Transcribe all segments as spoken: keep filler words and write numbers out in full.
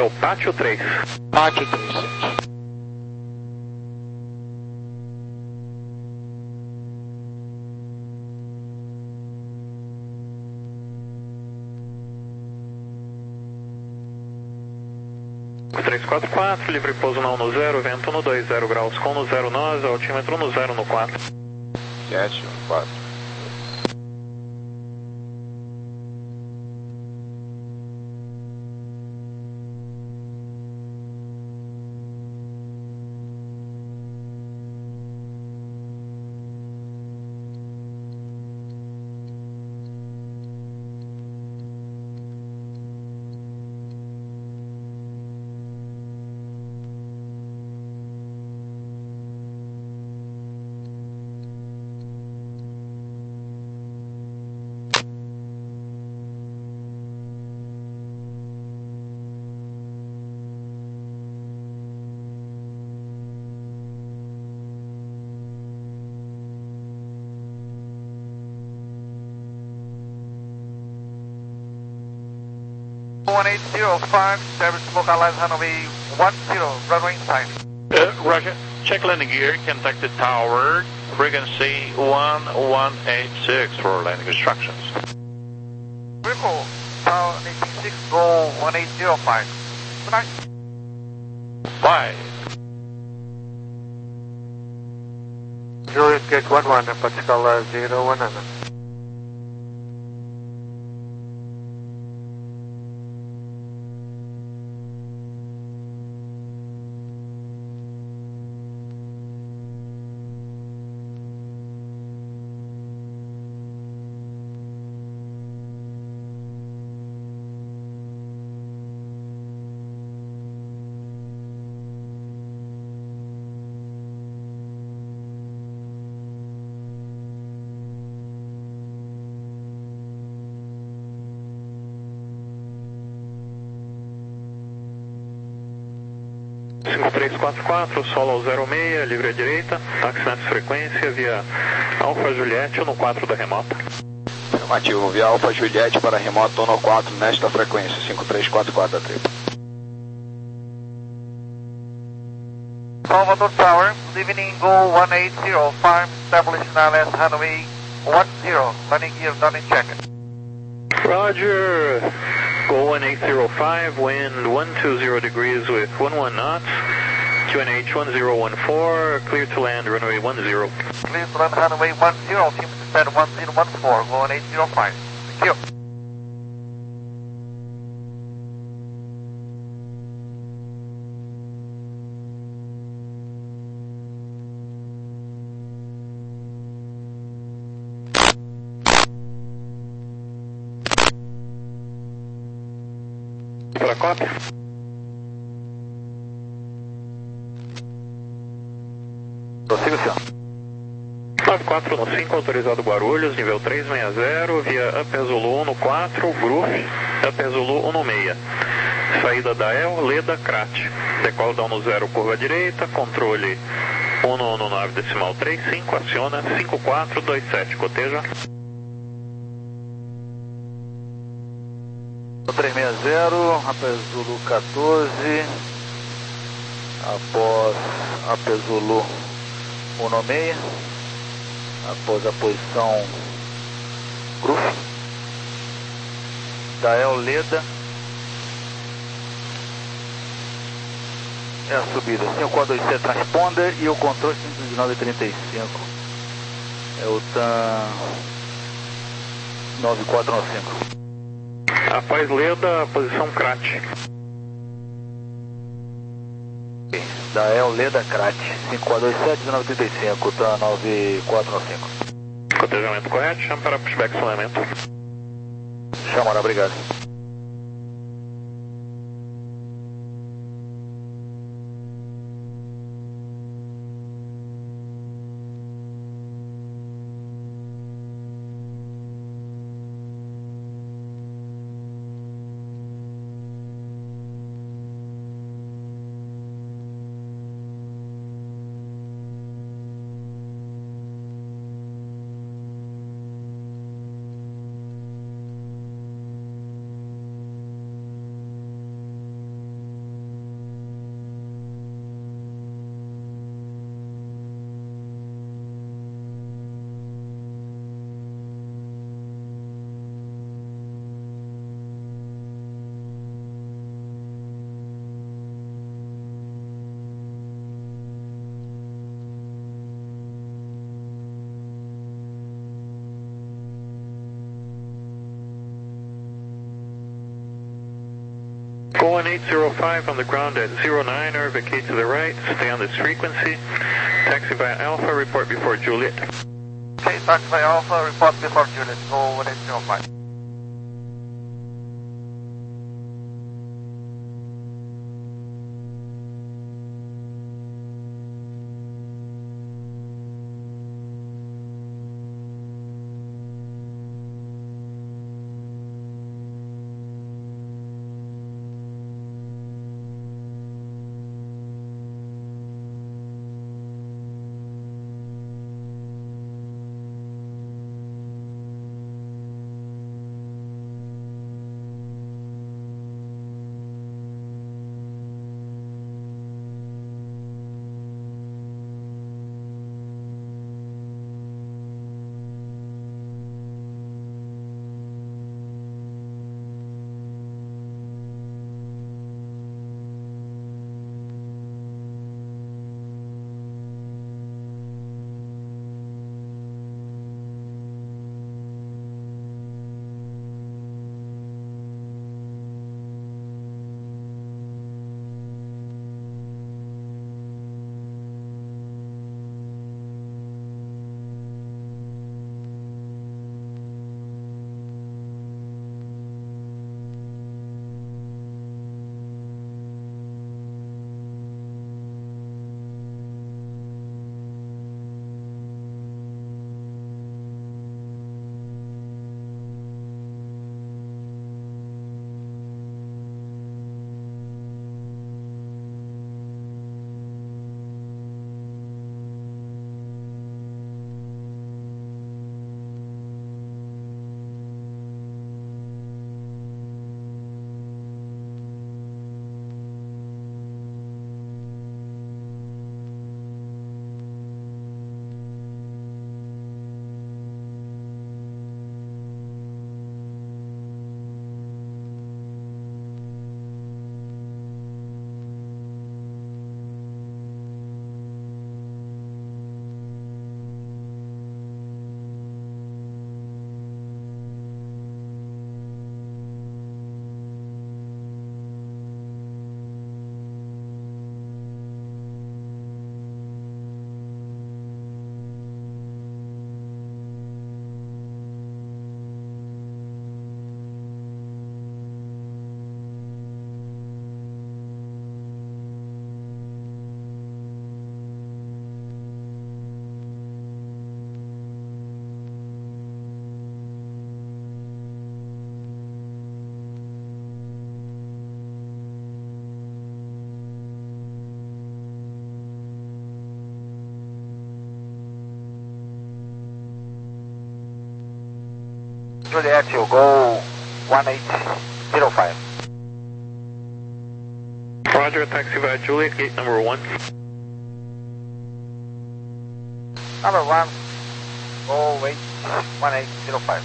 o Pátio três. Pátio três sete. três quatro quatro, livre pouso não no zero, vento no dois, zero graus com no zero nós, altímetro no zero no quatro. sete um quatro. one eight zero five, service localized runway one zero, runway inside. Uh, Roger. Check landing gear, contact the tower, frequency one one eight six for landing instructions. Recall, tower eighteen six, go one eight zero five. Good night. Bye. Juliet Gate one one, Pascal zero one nine. cinco três quatro quatro, solo zero seis, livre à direita, táxi nessa frequência via Alfa Juliette no quatro da remota. Afirmativo, via Alfa Juliette para remota no quatro nesta frequência, cinco três quatro quatro da tripa. Salvador Tower, leaving Go one eight zero five, establish N L S runway one zero, landing gear done in check. Roger, Go one eight zero five, wind one two zero degrees with one one knots, Q N H one zero one four, clear to land runway one zero. Clear to land runway one zero, team descent one zero one four, Go one eight zero five. Thank you. Para a cópia. Prossiga, senhor. nove quatro um cinco, autorizado Guarulhos, nível três seis zero, via Upper Zulu um no quatro, Groove, Upper Zulu um no seis. Saída da El, Leda, Crat. Decola down no zero, curva direita, controle um no nove decimal três cinco, aciona cinco quatro dois sete, coteja. três seis zero, Upper Zulu quatorze, após Upper Zulu um no seis, após a posição Groove, Dael Leda, é a subida, cinco quatro dois sete transponder e o controle cinco nove trinta e cinco, é o T A M nove quatro nove cinco. Após Leda, posição Crat. Dael Leda Crat, cinco quatro dois sete, nove trinta e cinco, T A M nove quatro nove cinco. Cotejamento correto, chama para pushback sonamento. Chama, obrigado. one eight zero five on the ground at zero nine, or vacate to the right, stay on this frequency. Taxi via Alpha, report before Juliet. Okay, taxi via Alpha, report before Juliet, go one eight zero five. Juliet, you go one eight zero five. Roger, taxi via Juliet, gate number one. Number one, go eight one eight zero five.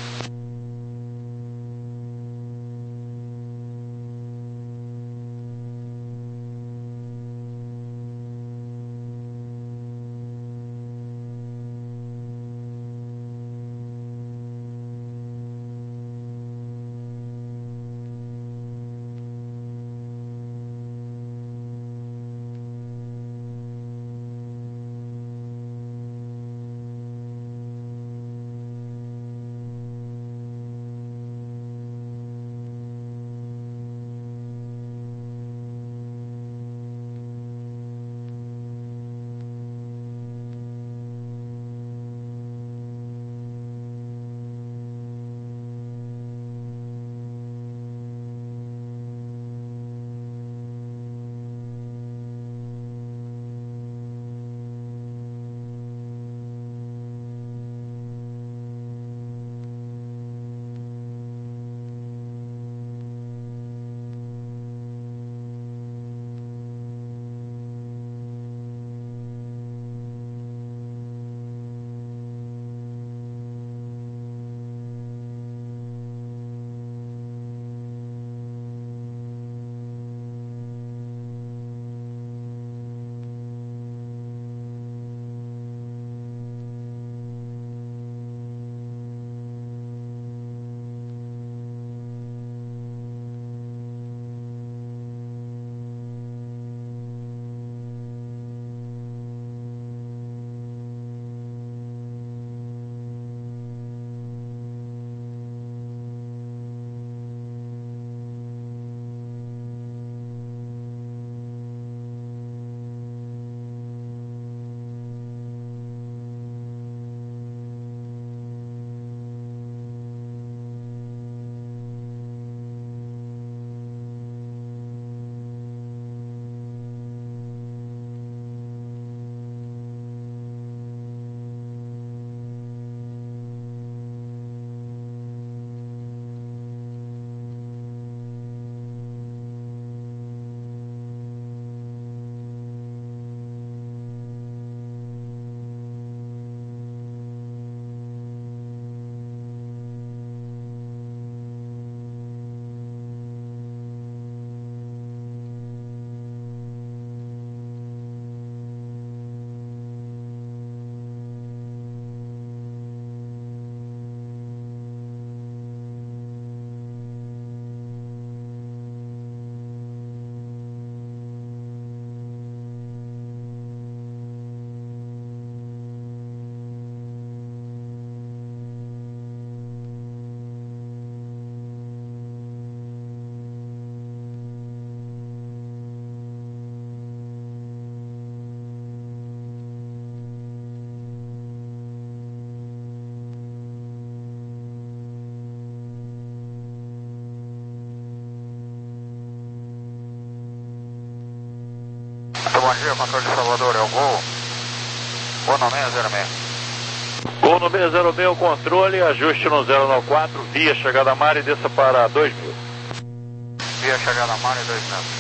bom dia, controle de Salvador, é o Gol. Gol no seis zero seis. Gol no seis zero seis, o controle, ajuste no zero nove quatro, via chegada a mar e desça para dois mil. Via chegada a mar e dois mil.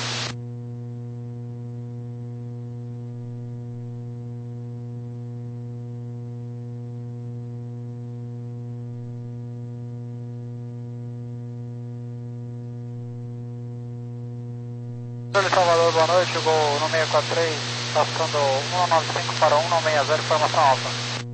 Salvador, boa noite, Gol no seis quatro três, passando um nove cinco para um seis zero, informação alfa.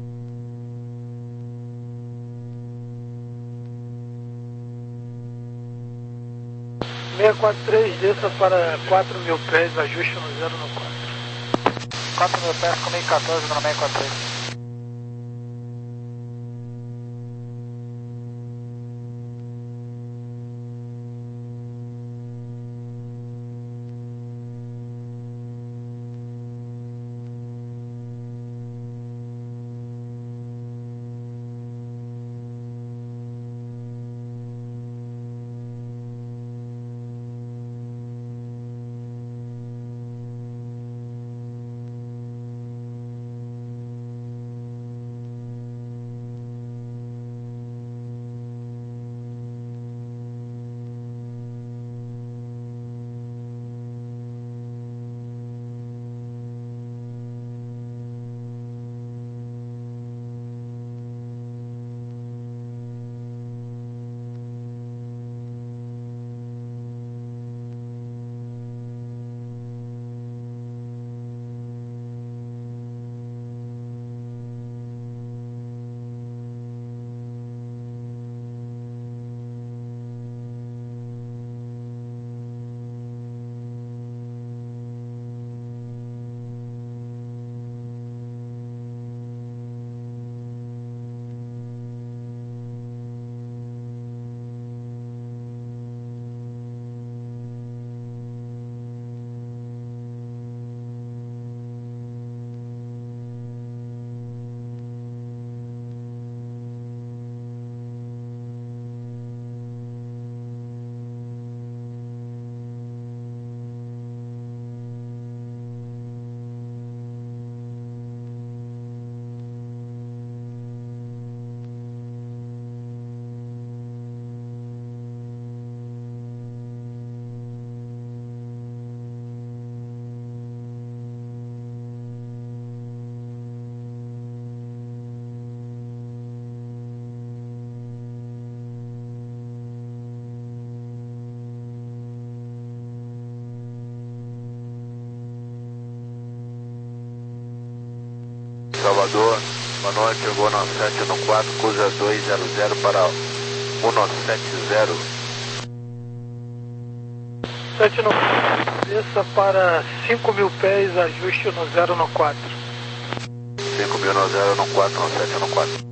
seis quatro três, desça para quatro mil pés, ajuste no zero no quatro. quatro mil pés com mil e quatorze no seis quatro três. Salvador, boa noite, chegou no sete no quatro, cruza dois zero zero para um sete zero. sete no desça para cinco mil pés, ajuste no zero no quatro. cinco mil no zero no quatro, no sete no quatro.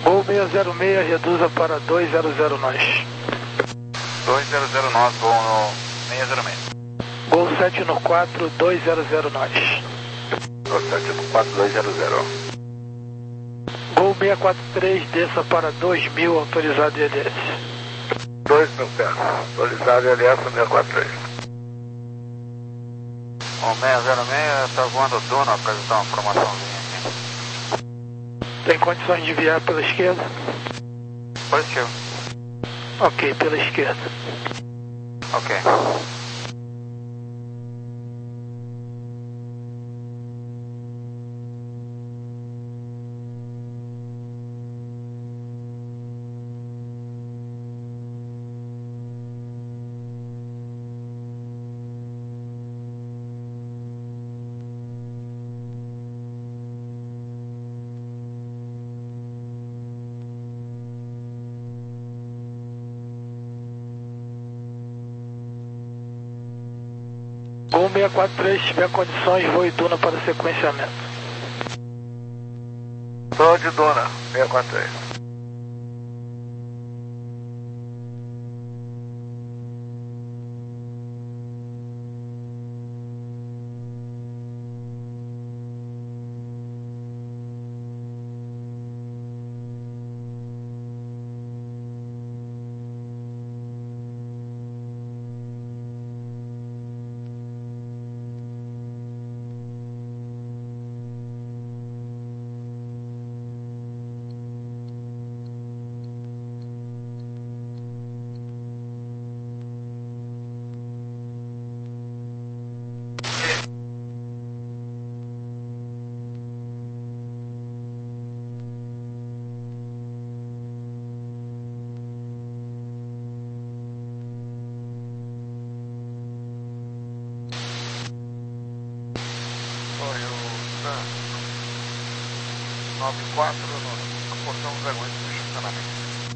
Gol seiscentos e seis, reduza para duzentos nós. duzentos nós, gol no seiscentos e seis. Gol sete no quatro, duzentos nós. Gol sete no quatro, duzentos. Gol seiscentos e quarenta e três, desça para dois mil, autorizado I L S. dois mil pés, autorizado I L S seiscentos e quarenta e três. O seiscentos e seis está voando Duna, apresentar uma formaçãozinha aqui. Tem condições de enviar pela esquerda? Positivo. Ok, pela esquerda. Ok. Gol seiscentos e quarenta e três, se tiver condições, voo e Duna para sequenciamento. Tô de Duna, seiscentos e quarenta e três. nove quatro no portão zero oito do estacionamento.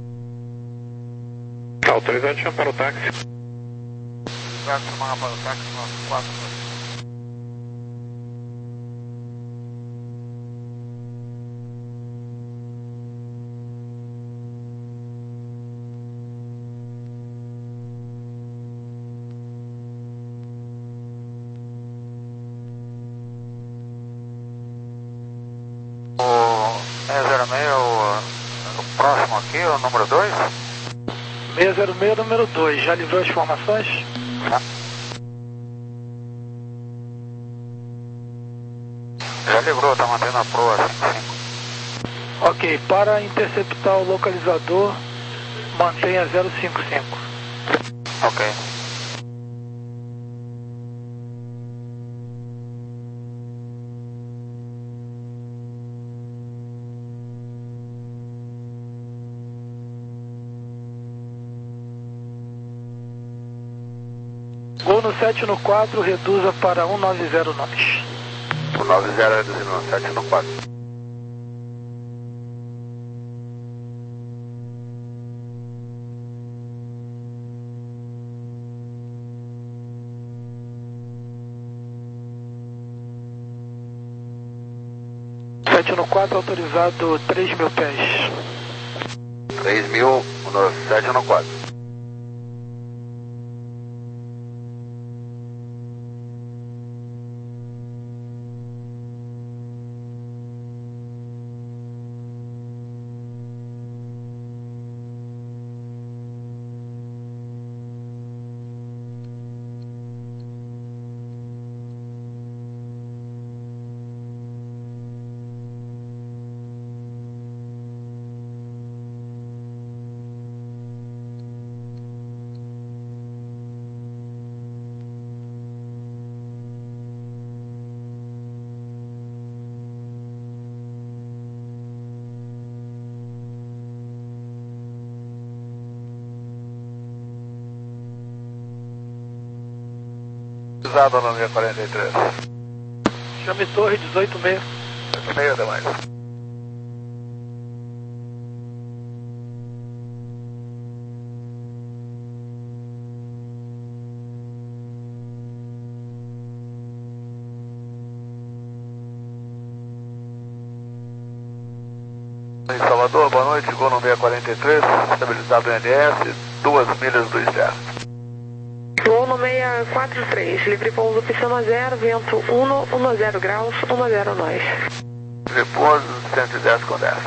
Autorizado chama para o táxi. Autorizado chamar para o táxi nove quatro. O seiscentos e seis, o, o próximo aqui, o número dois? seiscentos e seis, número dois, já livrou as informações? Já. Já livrou, tá mantendo a proa cinco cinco. Ok, para interceptar o localizador, mantenha zero cinco cinco. Ok. Gol no sete no quatro, reduza para cento e noventa nós. O noventa reduzindo no sete no quatro. sete no quatro, autorizado três mil pés. três mil no sete no quatro. Usado no meia quarenta e três. Chame torre dezoito meio. dezoito meio demais. Instalar Salvador, boa noite, chegou no seiscentos e quarenta e três, estabilizado no N S, duas milhas do externo. Voo no seiscentos e quarenta e três, livre pouso pista um zero, vento um, dez graus, um zero nós. Livre pouso cento e dez com dez.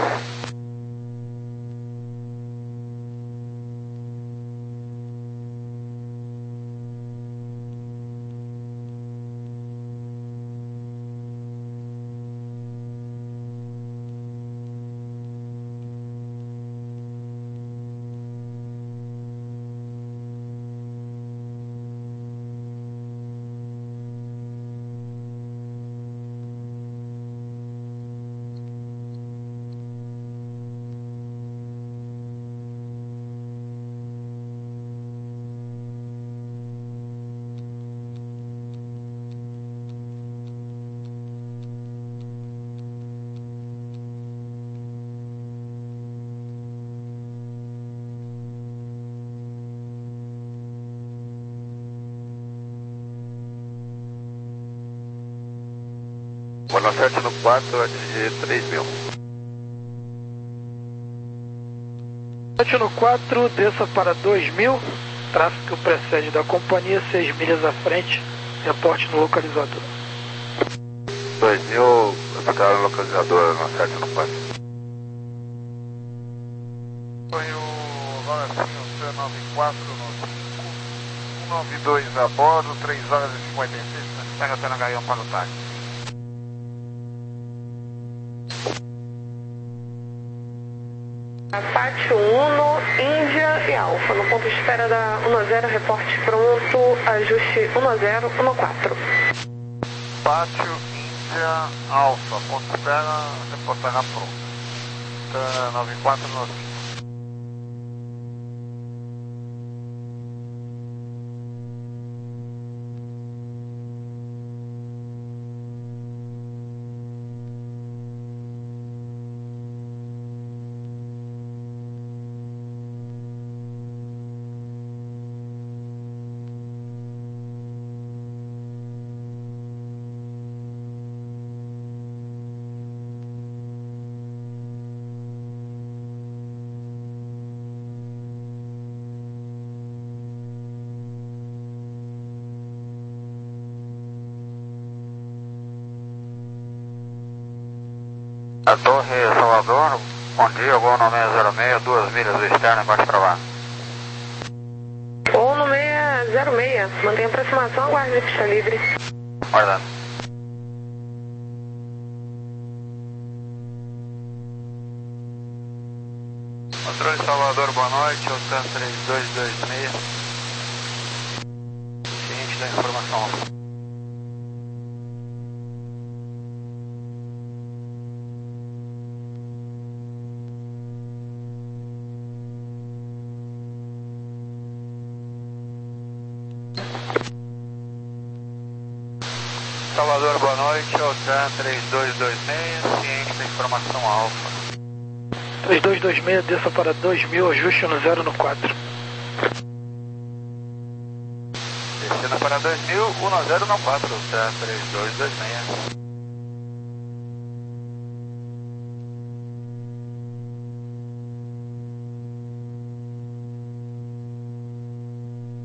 Boa sete no quatro, atingir três mil. sete no quatro, desça para dois mil, tráfego que o precede da companhia, seis milhas à frente, reporte no localizador. dois mil, ficar no localizador no sete no quatro. Foi o Valencinho C noventa e quatro no cinco, cento e noventa e dois a bordo, três horas e cinquenta e seis, pega até na Gaião para o táxi. Pátio Uno, Índia e Alfa, no ponto de espera da um zero, reporte pronto, ajuste um zero, um quatro. Pátio Índia Alfa, ponto de espera, reportará pronto. Tá, noventa e quatro no cinco. A Torre Salvador, bom dia, voo no seiscentos e seis, duas milhas do externo, embaixo para lá. Voo no seiscentos e seis, mantenha aproximação, aguarde pista livre. Guardando. Controle Salvador, boa noite, Otan três dois dois seis. Ciente da informação. Salvador, boa noite, Otan três dois dois seis, ciente da informação Alfa. três dois dois seis, desça para dois mil, ajuste no zero no quatro. Descendo para dois mil, um zero no quatro, Otan três dois dois seis.